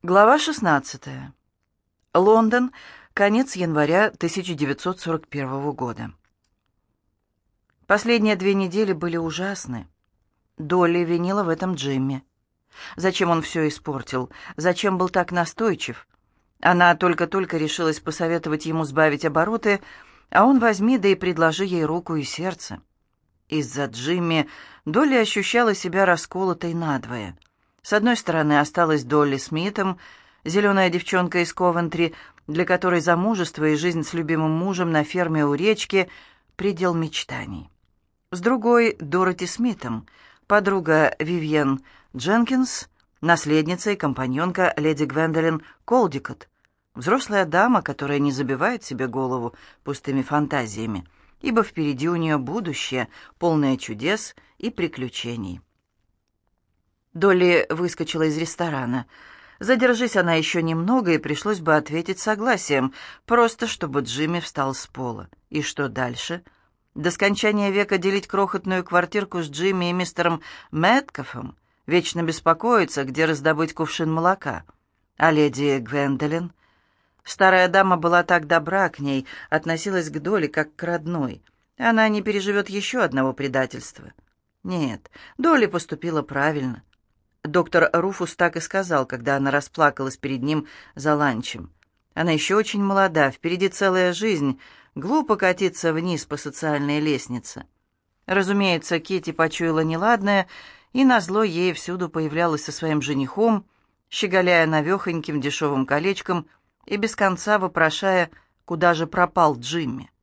Глава 16. Лондон. Конец января 1941 года. Последние 2 недели были ужасны. Долли винила в этом Джимми. Зачем он все испортил? Зачем был так настойчив? Она только-только решилась посоветовать ему сбавить обороты, а он возьми да и предложи ей руку и сердце. Из-за Джимми Долли ощущала себя расколотой надвое. С одной стороны осталась Долли Смитом, зеленая девчонка из Ковентри, для которой замужество и жизнь с любимым мужем на ферме у речки — предел мечтаний. С другой — Дороти Смитом, подруга Вивьен Дженкинс, наследница и компаньонка леди Гвендолин Колдикот, взрослая дама, которая не забивает себе голову пустыми фантазиями, ибо впереди у нее будущее, полное чудес и приключений. Долли выскочила из ресторана. Задержись она еще немного, и пришлось бы ответить согласием, просто чтобы Джимми встал с пола. И что дальше? До скончания века делить крохотную квартирку с Джимми и мистером Мэткофом, вечно беспокоиться, где раздобыть кувшин молока. А леди Гвендолин? Старая дама была так добра к ней, относилась к Долли как к родной. Она не переживет еще одного предательства. Нет, Долли поступила правильно. Доктор Руфус так и сказал, когда она расплакалась перед ним за ланчем. Она еще очень молода, впереди целая жизнь, глупо катиться вниз по социальной лестнице. Разумеется, Китти почуяла неладное, и назло ей всюду появлялась со своим женихом, щеголяя навехоньким дешевым колечком и без конца вопрошая, куда же пропал Джимми.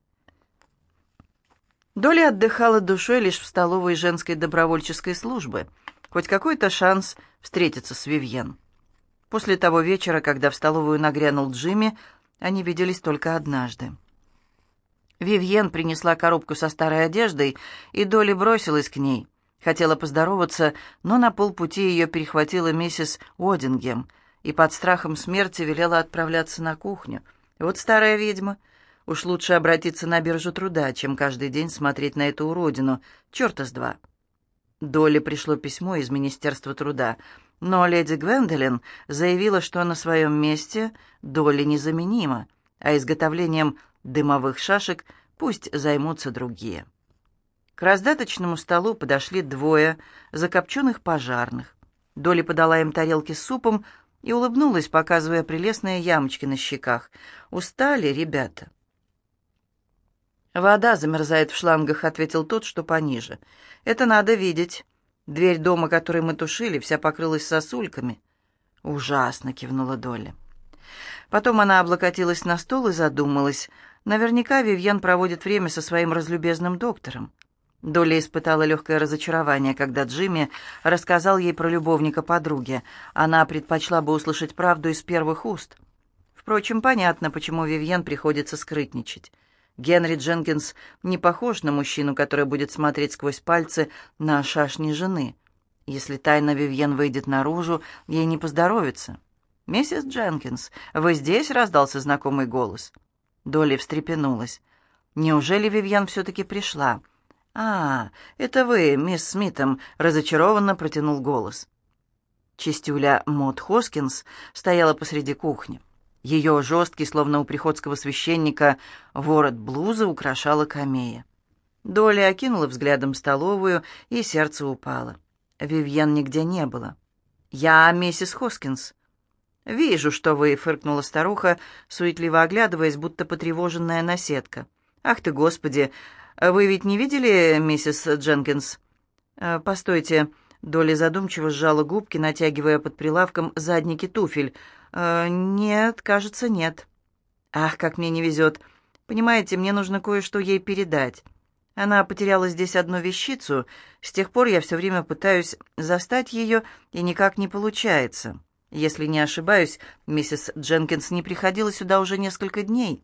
Долли отдыхала душой лишь в столовой женской добровольческой службы. Хоть какой-то шанс встретиться с Вивьен. После того вечера, когда в столовую нагрянул Джимми, они виделись только однажды. Вивьен принесла коробку со старой одеждой, и Долли бросилась к ней. Хотела поздороваться, но на полпути ее перехватила миссис Уодингем и под страхом смерти велела отправляться на кухню. Вот старая ведьма. Уж лучше обратиться на биржу труда, чем каждый день смотреть на эту уродину. Черта с два. Долли пришло письмо из Министерства труда, но леди Гвендолин заявила, что на своем месте Долли незаменима, а изготовлением дымовых шашек пусть займутся другие. К раздаточному столу подошли 2 закопченных пожарных. Долли подала им тарелки с супом и улыбнулась, показывая прелестные ямочки на щеках. «Устали, ребята?» «Вода замерзает в шлангах», — ответил тот, что пониже. «Это надо видеть. Дверь дома, который мы тушили, вся покрылась сосульками». «Ужасно», — кивнула Долли. Потом она облокотилась на стол и задумалась. Наверняка Вивьен проводит время со своим разлюбезным доктором. Долли испытала легкое разочарование, когда Джимми рассказал ей про любовника подруги. Она предпочла бы услышать правду из первых уст. Впрочем, понятно, почему Вивьен приходится скрытничать. Генри Дженкинс не похож на мужчину, который будет смотреть сквозь пальцы на шашни жены. Если тайна Вивьен выйдет наружу, ей не поздоровится. «Миссис Дженкинс, вы здесь?» — раздался знакомый голос. Долли встрепенулась. «Неужели Вивьен все-таки пришла?» «А, это вы, мисс Смитом», — разочарованно протянул голос. Чистюля Мод Хоскинс стояла посреди кухни. Ее жесткий, словно у приходского священника, ворот блузы украшала камея. Долли окинула взглядом столовую, и сердце упало. Вивьен нигде не было. «Я миссис Хоскинс». «Вижу, что вы», — фыркнула старуха, суетливо оглядываясь, будто потревоженная наседка. «Ах ты, Господи! Вы ведь не видели миссис Дженкинс?» «Постойте». Долли задумчиво сжала губки, натягивая под прилавком задники туфель. «Нет, кажется, нет». «Ах, как мне не везет. Понимаете, мне нужно кое-что ей передать. Она потеряла здесь одну вещицу. С тех пор я все время пытаюсь застать ее, и никак не получается. Если не ошибаюсь, миссис Дженкинс не приходила сюда уже несколько дней».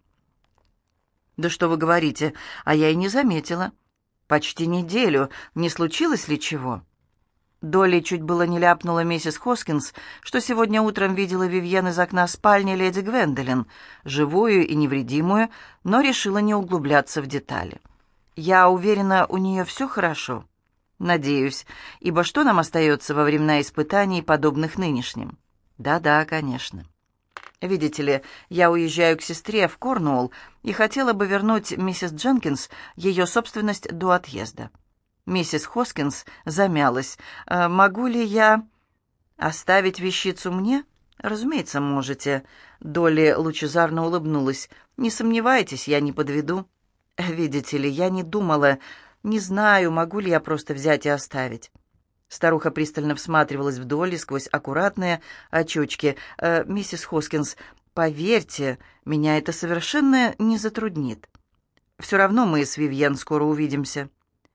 «Да что вы говорите? А я и не заметила». «Почти неделю. Не случилось ли чего?» Долли чуть было не ляпнула миссис Хоскинс, что сегодня утром видела Вивьен из окна спальни леди Гвендолин, живую и невредимую, но решила не углубляться в детали. «Я уверена, у нее все хорошо?» «Надеюсь, ибо что нам остается во времена испытаний, подобных нынешним?» «Да-да, конечно. Видите ли, я уезжаю к сестре в Корнуолл и хотела бы вернуть миссис Дженкинс ее собственность до отъезда». Миссис Хоскинс замялась. «Могу ли я оставить вещицу мне?» «Разумеется, можете». Долли лучезарно улыбнулась. «Не сомневайтесь, я не подведу. Видите ли, я не думала, не знаю, могу ли я просто взять и оставить». Старуха пристально всматривалась в Долли сквозь аккуратные очечки. «Миссис Хоскинс, поверьте, меня это совершенно не затруднит. Все равно мы с Вивьен скоро увидимся».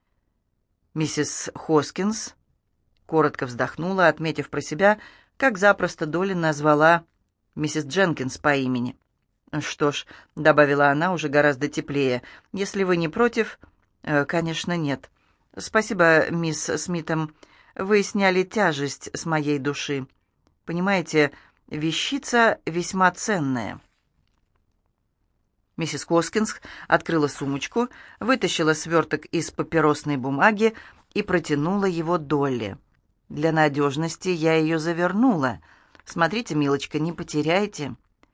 Миссис Хоскинс коротко вздохнула, отметив про себя, как запросто Долли назвала миссис Дженкинс по имени. «Что ж», — добавила она уже гораздо теплее, — «если вы не против...» «Конечно, нет. Спасибо, мисс Смитом. Вы сняли тяжесть с моей души. Понимаете, вещица весьма ценная». Миссис Хоскинс открыла сумочку, вытащила сверток из папиросной бумаги и протянула его Долли. «Для надежности я ее завернула. Смотрите, милочка, не потеряйте».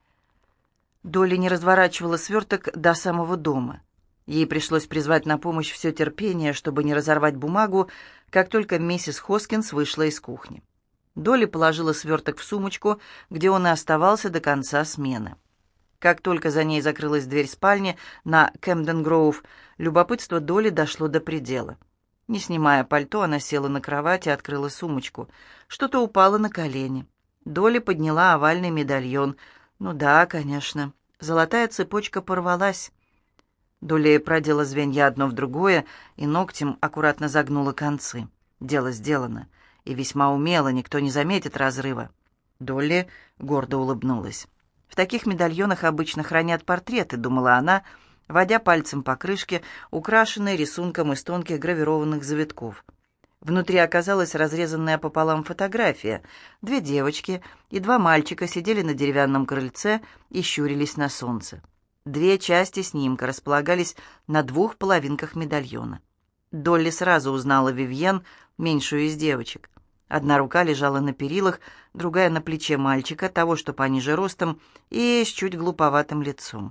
Долли не разворачивала сверток до самого дома. Ей пришлось призвать на помощь все терпение, чтобы не разорвать бумагу, как только миссис Хоскинс вышла из кухни. Долли положила сверток в сумочку, где он и оставался до конца смены. Как только за ней закрылась дверь спальни на Кэмден-Гроув, любопытство Долли дошло до предела. Не снимая пальто, она села на кровать и открыла сумочку. Что-то упало на колени. Долли подняла овальный медальон. Ну да, конечно. Золотая цепочка порвалась. Долли продела звенья одно в другое и ногтем аккуратно загнула концы. Дело сделано. И весьма умело, никто не заметит разрыва. Долли гордо улыбнулась. «В таких медальонах обычно хранят портреты», — думала она, водя пальцем по крышке, украшенной рисунком из тонких гравированных завитков. Внутри оказалась разрезанная пополам фотография. 2 девочки и 2 мальчика сидели на деревянном крыльце и щурились на солнце. 2 части снимка располагались на 2 половинках медальона. Долли сразу узнала Вивьен, меньшую из девочек. Одна рука лежала на перилах, другая на плече мальчика, того, что пониже ростом, и с чуть глуповатым лицом.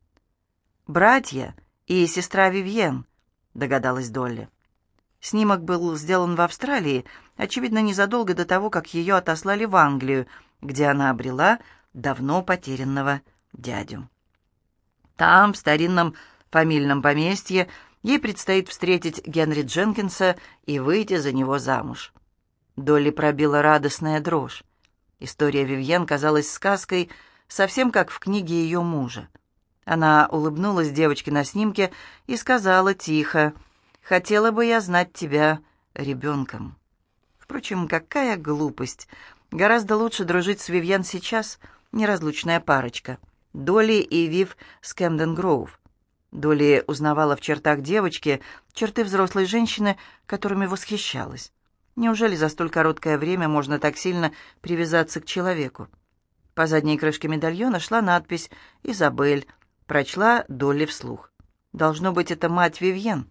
«Братья и сестра Вивьен», — догадалась Долли. Снимок был сделан в Австралии, очевидно, незадолго до того, как ее отослали в Англию, где она обрела давно потерянного дядю. Там, в старинном фамильном поместье, ей предстоит встретить Генри Дженкинса и выйти за него замуж. Долли пробила радостная дрожь. История Вивьен казалась сказкой, совсем как в книге ее мужа. Она улыбнулась девочке на снимке и сказала тихо: «Хотела бы я знать тебя ребенком». Впрочем, какая глупость. Гораздо лучше дружить с Вивьен сейчас, неразлучная парочка. Долли и Вив с Кэмден-Гроув. Долли узнавала в чертах девочки черты взрослой женщины, которыми восхищалась. Неужели за столь короткое время можно так сильно привязаться к человеку? По задней крышке медальона шла надпись «Изабель», прочла Долли вслух. Должно быть, это мать Вивьен.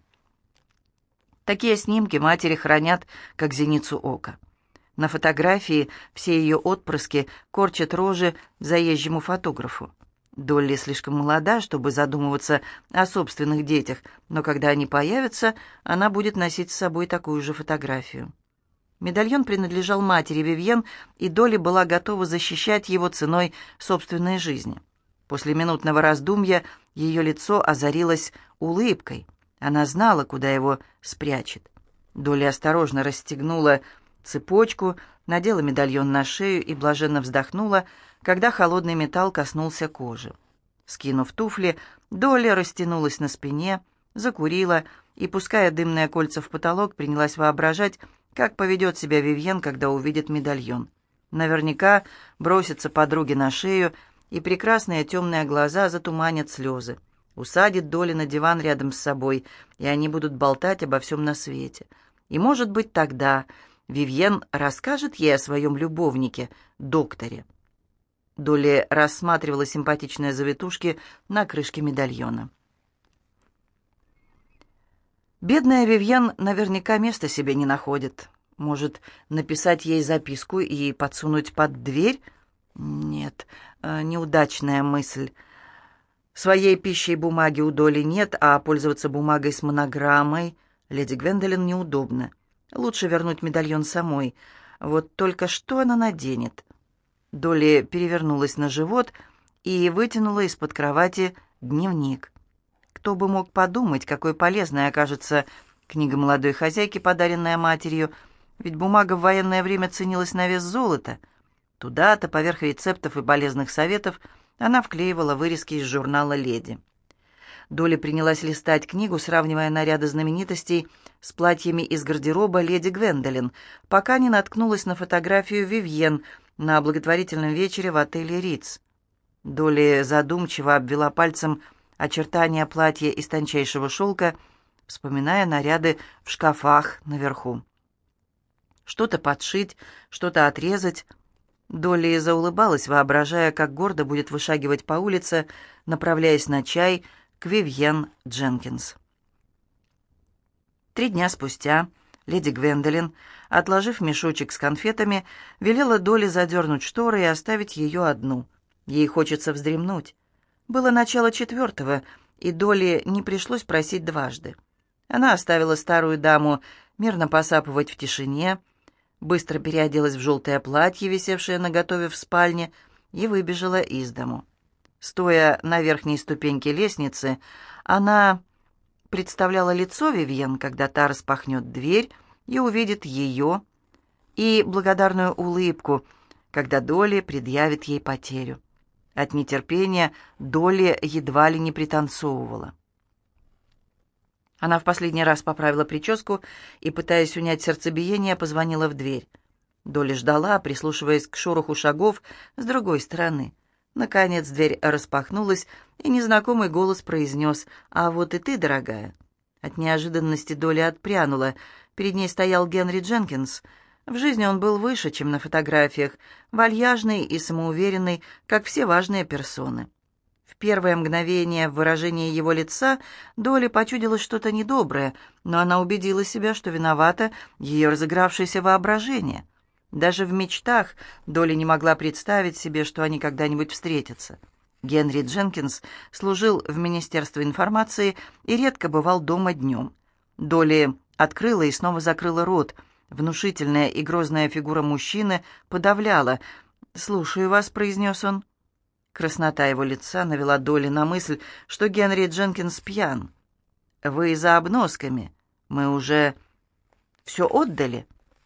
Такие снимки матери хранят, как зеницу ока. На фотографии все ее отпрыски корчат рожи заезжему фотографу. Долли слишком молода, чтобы задумываться о собственных детях, но когда они появятся, она будет носить с собой такую же фотографию. Медальон принадлежал матери Вивьен, и Долли была готова защищать его ценой собственной жизни. После минутного раздумья ее лицо озарилось улыбкой. Она знала, куда его спрячет. Долли осторожно расстегнула цепочку, надела медальон на шею и блаженно вздохнула, когда холодный металл коснулся кожи. Скинув туфли, Долли растянулась на спине, закурила и, пуская дымные кольца в потолок, принялась воображать, как поведет себя Вивьен, когда увидит медальон. Наверняка бросится подруге на шею, и прекрасные темные глаза затуманят слезы. Усадит Долли на диван рядом с собой, и они будут болтать обо всем на свете. И, может быть, тогда Вивьен расскажет ей о своем любовнике, докторе. Долли рассматривала симпатичные завитушки на крышке медальона. Бедная Вивьен наверняка места себе не находит. Может, написать ей записку и подсунуть под дверь? Нет, неудачная мысль. Своей пищей бумаги у Долли нет, а пользоваться бумагой с монограммой леди Гвендолин неудобно. Лучше вернуть медальон самой. Вот только что она наденет? Долли перевернулась на живот и вытянула из-под кровати дневник. Кто бы мог подумать, какой полезной окажется книга молодой хозяйки, подаренная матерью, ведь бумага в военное время ценилась на вес золота. Туда-то, поверх рецептов и полезных советов, она вклеивала вырезки из журнала «Леди». Долли принялась листать книгу, сравнивая наряды знаменитостей с платьями из гардероба леди Гвендолин, пока не наткнулась на фотографию Вивьен на благотворительном вечере в отеле «Ритц». Долли задумчиво обвела пальцем очертания платья из тончайшего шелка, вспоминая наряды в шкафах наверху. Что-то подшить, что-то отрезать. Долли заулыбалась, воображая, как гордо будет вышагивать по улице, направляясь на чай к Вивьен Дженкинс. 3 дня спустя леди Гвендолин, отложив мешочек с конфетами, велела Долли задернуть шторы и оставить ее одну. Ей хочется вздремнуть. Было начало 4, и Долли не пришлось просить дважды. Она оставила старую даму мирно посапывать в тишине, быстро переоделась в желтое платье, висевшее наготове в спальне, и выбежала из дому. Стоя на верхней ступеньке лестницы, она представляла лицо Вивьен, когда та распахнет дверь и увидит ее, и благодарную улыбку, когда Долли предъявит ей потерю. От нетерпения Долли едва ли не пританцовывала. Она в последний раз поправила прическу и, пытаясь унять сердцебиение, позвонила в дверь. Долли ждала, прислушиваясь к шороху шагов с другой стороны. Наконец дверь распахнулась, и незнакомый голос произнес: «А вот и ты, дорогая». От неожиданности Долли отпрянула. Перед ней стоял Генри Дженкинс. В жизни он был выше, чем на фотографиях, вальяжный и самоуверенный, как все важные персоны. В первое мгновение в выражении его лица Долли почудилось что-то недоброе, но она убедила себя, что виновато ее разыгравшееся воображение. Даже в мечтах Долли не могла представить себе, что они когда-нибудь встретятся. Генри Дженкинс служил в Министерстве информации и редко бывал дома днем. Долли открыла и снова закрыла рот. Внушительная и грозная фигура мужчины подавляла. «Слушаю вас», — произнес он. Краснота его лица навела Долли на мысль, что Генри Дженкинс пьян. «Вы за обносками. Мы уже все отдали?»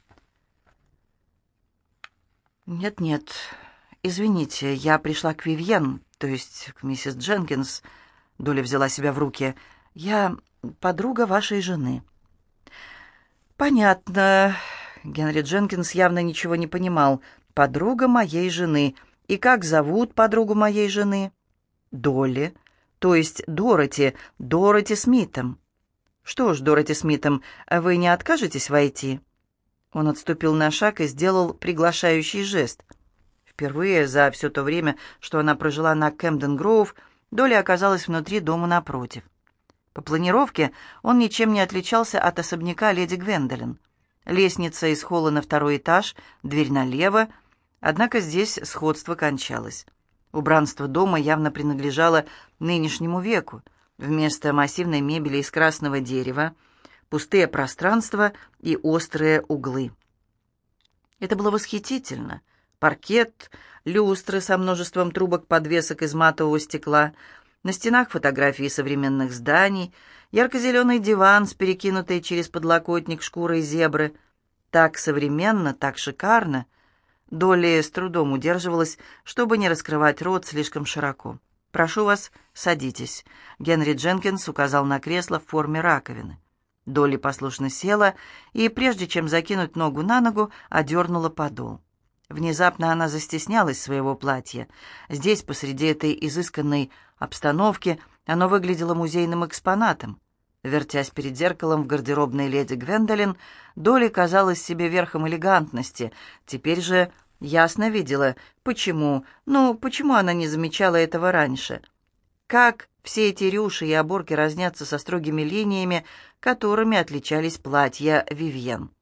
«Нет-нет, извините, я пришла к Вивьен, то есть к миссис Дженкинс». Долли взяла себя в руки. «Я подруга вашей жены». «Понятно». Генри Дженкинс явно ничего не понимал. «Подруга моей жены. И как зовут подругу моей жены?» «Долли. То есть Дороти Смитом». «Что ж, Дороти Смитом, вы не откажетесь войти?» Он отступил на шаг и сделал приглашающий жест. Впервые за все то время, что она прожила на Кэмден-Гроув, Долли оказалась внутри дома напротив. По планировке он ничем не отличался от особняка леди Гвендолин. Лестница из холла на 2-й этаж, дверь налево, однако здесь сходство кончалось. Убранство дома явно принадлежало нынешнему веку. Вместо массивной мебели из красного дерева пустые пространства и острые углы. Это было восхитительно. Паркет, люстры со множеством трубок подвесок из матового стекла, на стенах фотографии современных зданий, ярко-зеленый диван с перекинутой через подлокотник шкурой зебры. Так современно, так шикарно. Долли с трудом удерживалась, чтобы не раскрывать рот слишком широко. «Прошу вас, садитесь», — Генри Дженкинс указал на кресло в форме раковины. Долли послушно села и, прежде чем закинуть ногу на ногу, одернула подол. Внезапно она застеснялась своего платья. Здесь, посреди этой изысканной обстановки, оно выглядело музейным экспонатом. Вертясь перед зеркалом в гардеробной леди Гвендолин, Долли казалась себе верхом элегантности. Теперь же ясно видела, почему она не замечала этого раньше. Как все эти рюши и оборки разнятся со строгими линиями, которыми отличались платья Вивьен.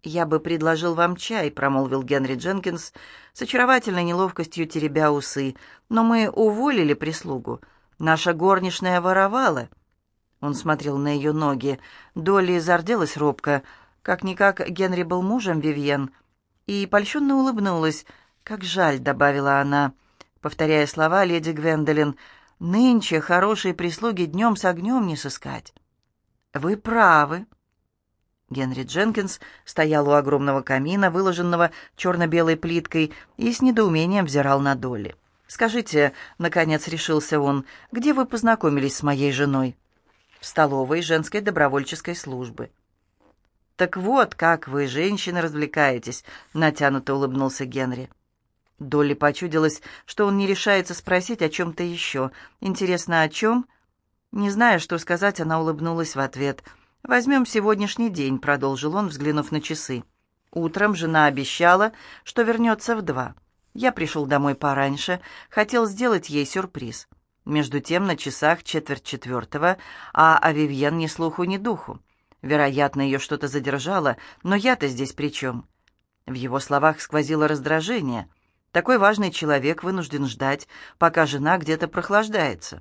«Я бы предложил вам чай», — промолвил Генри Дженкинс, с очаровательной неловкостью теребя усы. «Но мы уволили прислугу. Наша горничная воровала». Он смотрел на ее ноги. Долли зарделась робко. Как-никак Генри был мужем Вивьен. И польщенно улыбнулась. «Как жаль», — добавила она, повторяя слова леди Гвендолин, «нынче хорошей прислуги днем с огнем не сыскать». «Вы правы». Генри Дженкинс стоял у огромного камина, выложенного черно-белой плиткой, и с недоумением взирал на Долли. «Скажите», — наконец решился он, — «где вы познакомились с моей женой?» «В столовой женской добровольческой службы». «Так вот, как вы, женщины, развлекаетесь», — натянуто улыбнулся Генри. Долли почудилась, что он не решается спросить о чем-то еще. «Интересно, о чем?» Не зная, что сказать, она улыбнулась в ответ. «Возьмем сегодняшний день», — продолжил он, взглянув на часы. «Утром жена обещала, что вернется в 2. Я пришел домой пораньше, хотел сделать ей сюрприз. Между тем на часах 3:45, а о Вивьен ни слуху, ни духу. Вероятно, ее что-то задержало, но я-то здесь при чем?» В его словах сквозило раздражение. Такой важный человек вынужден ждать, пока жена где-то прохлаждается.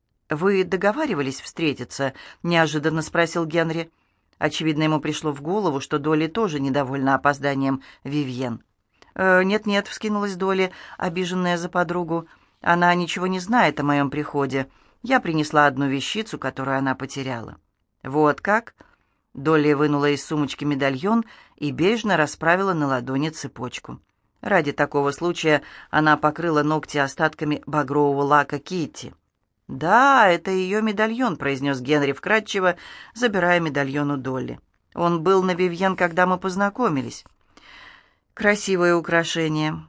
«Вы договаривались встретиться?» — неожиданно спросил Генри. Очевидно, ему пришло в голову, что Долли тоже недовольна опозданием Вивьен. «Нет-нет», — вскинулась Долли, обиженная за подругу. «Она ничего не знает о моем приходе. Я принесла одну вещицу, которую она потеряла». «Вот как?» Долли вынула из сумочки медальон и бережно расправила на ладони цепочку. Ради такого случая она покрыла ногти остатками багрового лака Китти. «Да, это ее медальон», — произнес Генри вкратчиво, забирая медальон у Долли. «Он был на Вивьен, когда мы познакомились». «Красивое украшение».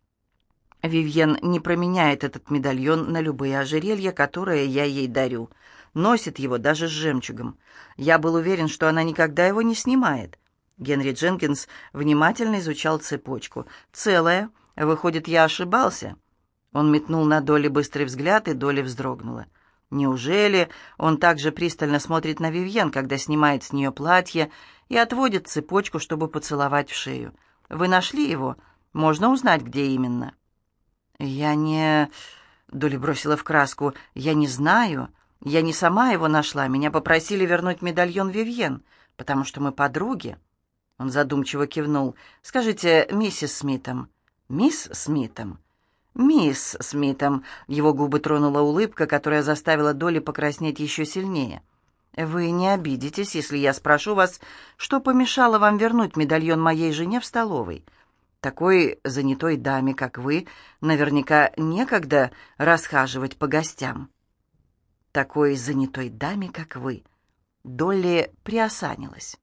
Вивьен не променяет этот медальон на любые ожерелья, которые я ей дарю. Носит его даже с жемчугом. Я был уверен, что она никогда его не снимает. Генри Дженкинс внимательно изучал цепочку. «Целая. Выходит, я ошибался?» Он метнул на Долли быстрый взгляд, и Долли вздрогнула. Неужели он так же пристально смотрит на Вивьен, когда снимает с нее платье и отводит цепочку, чтобы поцеловать в шею? «Вы нашли его? Можно узнать, где именно?» «Я не...» — Долли бросила в краску. «Я не знаю. Я не сама его нашла. Меня попросили вернуть медальон Вивьен, потому что мы подруги». Он задумчиво кивнул. «Скажите, миссис Смитом». «Мисс Смитом?» «Мисс Смитом». Его губы тронула улыбка, которая заставила Долли покраснеть еще сильнее. «Вы не обидитесь, если я спрошу вас, что помешало вам вернуть медальон моей жене в столовой? Такой занятой даме, как вы, наверняка некогда расхаживать по гостям». «Такой занятой даме, как вы». Долли приосанилась.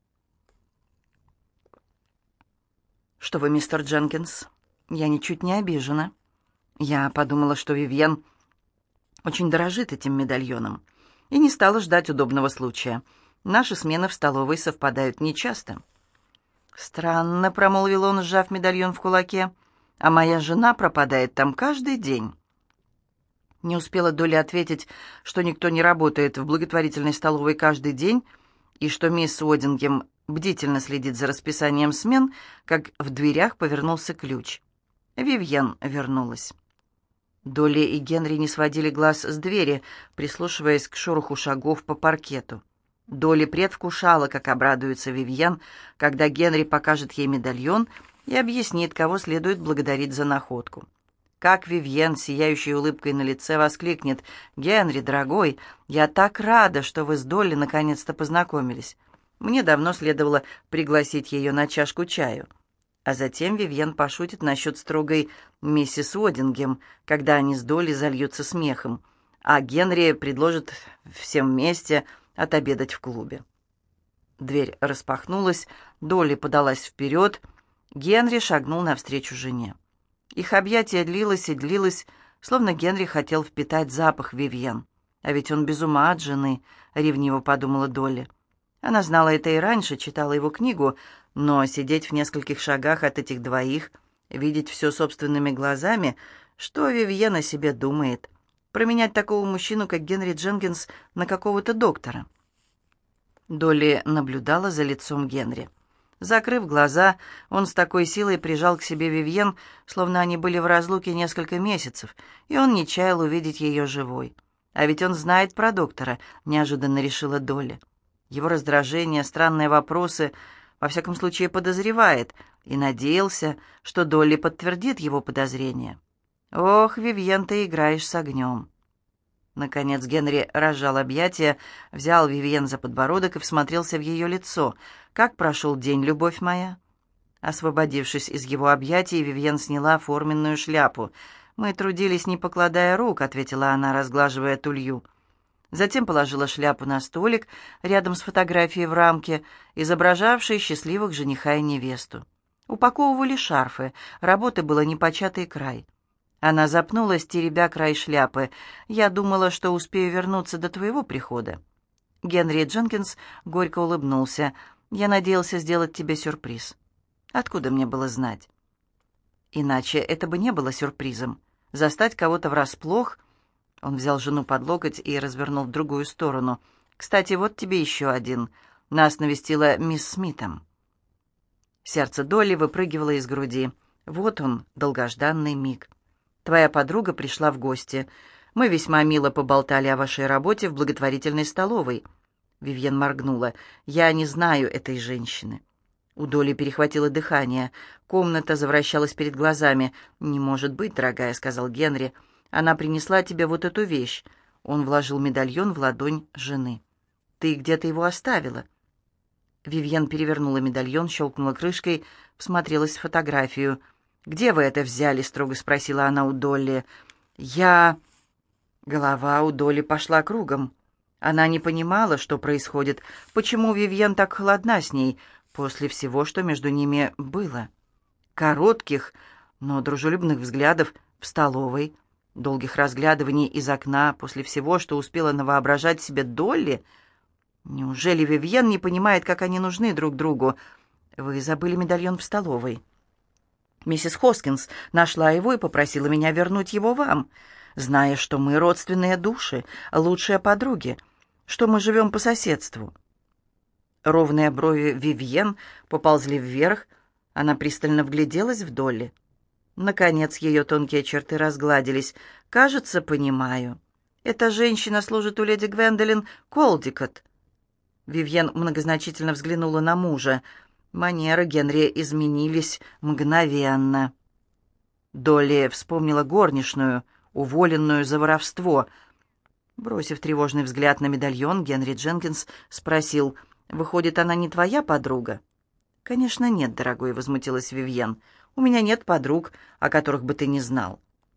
«Что вы, мистер Дженкинс? Я ничуть не обижена. Я подумала, что Вивьен очень дорожит этим медальоном, и не стала ждать удобного случая. Наши смены в столовой совпадают нечасто». «Странно», — промолвил он, сжав медальон в кулаке, «а моя жена пропадает там каждый день». Не успела Долли ответить, что никто не работает в благотворительной столовой каждый день, и что мисс Уодингем бдительно следит за расписанием смен, как в дверях повернулся ключ. Вивьен вернулась. Долли и Генри не сводили глаз с двери, прислушиваясь к шороху шагов по паркету. Долли предвкушала, как обрадуется Вивьен, когда Генри покажет ей медальон и объяснит, кого следует благодарить за находку. Как Вивьен, сияющей улыбкой на лице, воскликнет: «Генри, дорогой, я так рада, что вы с Долли наконец-то познакомились. Мне давно следовало пригласить ее на чашку чаю». А затем Вивьен пошутит насчет строгой миссис Уодингем, когда они с Долли зальются смехом, а Генри предложит всем вместе отобедать в клубе. Дверь распахнулась, Долли подалась вперед, Генри шагнул навстречу жене. Их объятие длилось и длилось, словно Генри хотел впитать запах Вивьен. «А ведь он без ума от жены», — ревниво подумала Долли. Она знала это и раньше, читала его книгу, но сидеть в нескольких шагах от этих двоих, видеть все собственными глазами, что Вивьен о себе думает, променять такого мужчину, как Генри Дженкинс, на какого-то доктора. Долли наблюдала за лицом Генри. Закрыв глаза, он с такой силой прижал к себе Вивьен, словно они были в разлуке несколько месяцев, и он не чаял увидеть ее живой. «А ведь он знает про доктора», — неожиданно решила Долли. Его раздражение, странные вопросы, во всяком случае подозревает, и надеялся, что Долли подтвердит его подозрения. «Ох, Вивьен, ты играешь с огнем». Наконец Генри разжал объятия, взял Вивьен за подбородок и всмотрелся в ее лицо. «Как прошел день, любовь моя?» Освободившись из его объятий, Вивьен сняла форменную шляпу. «Мы трудились, не покладая рук», — ответила она, разглаживая тулью. Затем положила шляпу на столик рядом с фотографией в рамке, изображавшей счастливых жениха и невесту. Упаковывали шарфы, работы было непочатый край. Она запнулась, теребя край шляпы. «Я думала, что успею вернуться до твоего прихода». Генри Дженкинс горько улыбнулся. «Я надеялся сделать тебе сюрприз». «Откуда мне было знать?» «Иначе это бы не было сюрпризом. Застать кого-то врасплох...» Он взял жену под локоть и развернул в другую сторону. «Кстати, вот тебе еще один. Нас навестила мисс Смитом». Сердце Долли выпрыгивало из груди. Вот он, долгожданный миг. «Твоя подруга пришла в гости. Мы весьма мило поболтали о вашей работе в благотворительной столовой». Вивьен моргнула. «Я не знаю этой женщины». У Долли перехватило дыхание. Комната завращалась перед глазами. «Не может быть, дорогая», — сказал Генри. «Она принесла тебе вот эту вещь». Он вложил медальон в ладонь жены. «Ты где-то его оставила?» Вивьен перевернула медальон, щелкнула крышкой, всмотрелась в фотографию. «Где вы это взяли?» — строго спросила она у Долли. «Я...» Голова у Долли пошла кругом. Она не понимала, что происходит, почему Вивьен так холодна с ней после всего, что между ними было. Коротких, но дружелюбных взглядов в столовой, долгих разглядываний из окна после всего, что успела навоображать себе Долли. Неужели Вивьен не понимает, как они нужны друг другу? «Вы забыли медальон в столовой». «Миссис Хоскинс нашла его и попросила меня вернуть его вам, зная, что мы родственные души, лучшие подруги, что мы живем по соседству». Ровные брови Вивьен поползли вверх, она пристально вгляделась в Долли. Наконец ее тонкие черты разгладились. «Кажется, понимаю. Эта женщина служит у леди Гвендолин Колдикот». Вивьен многозначительно взглянула на мужа. Манеры Генри изменились мгновенно. Долли вспомнила горничную, уволенную за воровство. Бросив тревожный взгляд на медальон, Генри Дженкинс спросил: «Выходит, она не твоя подруга?» «Конечно нет, дорогой», — возмутилась Вивьен. «У меня нет подруг, о которых бы ты не знал».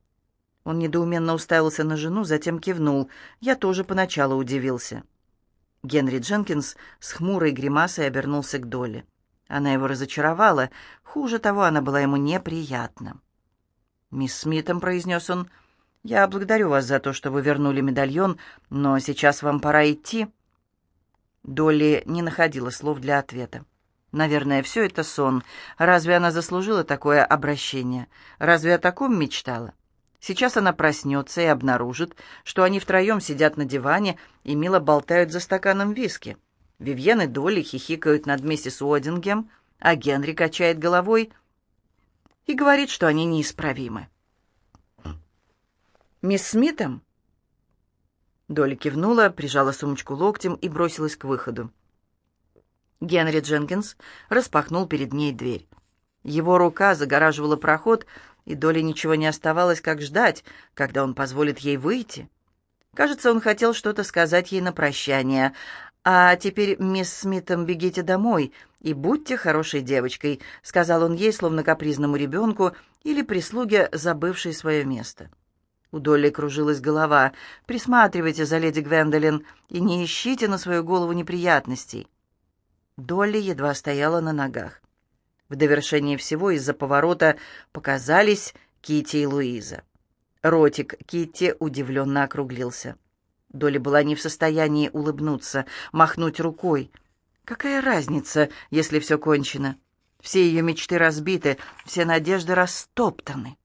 Он недоуменно уставился на жену, затем кивнул. «Я тоже поначалу удивился». Генри Дженкинс с хмурой гримасой обернулся к Долли. Она его разочаровала. Хуже того, она была ему неприятна. «Мисс Смитом», — произнес он, — «я благодарю вас за то, что вы вернули медальон, но сейчас вам пора идти». Долли не находила слов для ответа. Наверное, все это сон. Разве она заслужила такое обращение? Разве о таком мечтала? Сейчас она проснется и обнаружит, что они втроем сидят на диване и мило болтают за стаканом виски. Вивьен и Долли хихикают над миссис Уодингем, а Генри качает головой и говорит, что они неисправимы. «Мисс Смитом?» Долли кивнула, прижала сумочку локтем и бросилась к выходу. Генри Дженкинс распахнул перед ней дверь. Его рука загораживала проход, и Долли ничего не оставалось, как ждать, когда он позволит ей выйти. Кажется, он хотел что-то сказать ей на прощание. «А теперь, мисс Смитом, бегите домой и будьте хорошей девочкой», — сказал он ей, словно капризному ребенку или прислуге, забывшей свое место. У Долли кружилась голова. «Присматривайте за леди Гвендолин и не ищите на свою голову неприятностей». Долли едва стояла на ногах. В довершении всего из-за поворота показались Китти и Луиза. Ротик Китти удивленно округлился. Долли была не в состоянии улыбнуться, махнуть рукой. Какая разница, если все кончено? Все ее мечты разбиты, все надежды растоптаны.